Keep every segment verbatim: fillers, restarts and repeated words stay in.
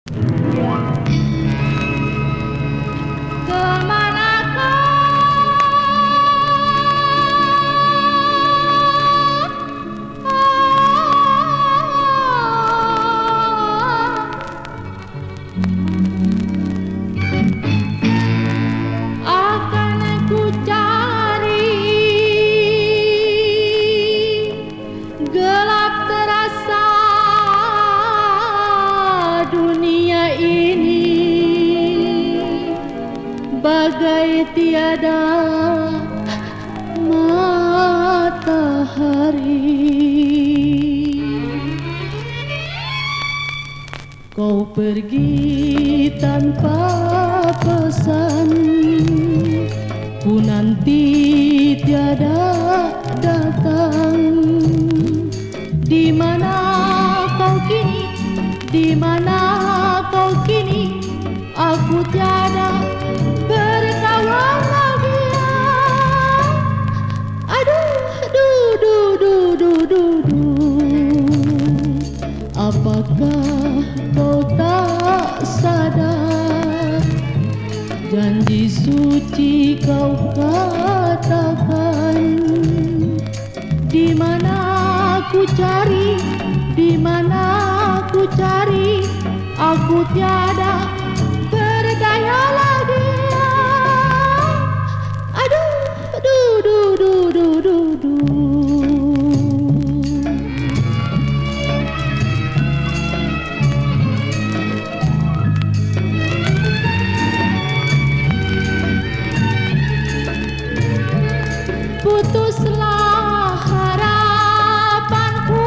Bagai tiada matahari, kau pergi tanpa pesan, ku nanti tiada datang. Di mana kau kini? Di mana kau kini? Aku tiada berkawan lagi. Aduh, duh, duh, duh, duh, duh, duh. Apakah kau tak sadar? Janji suci kau katakan. Di mana ku cari? Di mana ku cari? Aku tiada berdaya lagi. Aduh, duh, duh, duh, duh, duh, duh. Putuslah harapanku,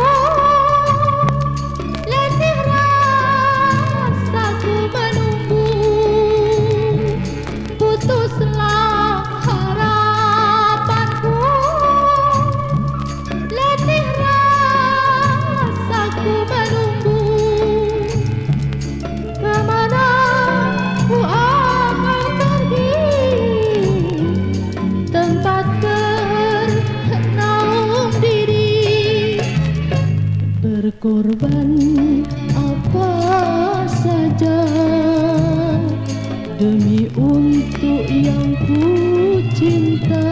letih rasaku menunggu. Putuslah harapanku, letih rasaku menunggu. Kemana ku akan pergi? Tempat bernaung diri, berkorban apa saja demi untuk yang ku cinta.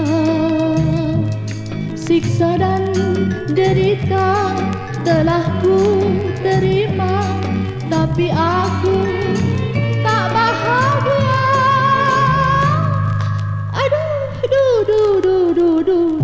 Siksa dan derita telah ku terima, tapi aku tak bahagia. Aduh, duh, duh, duh, duh, duh.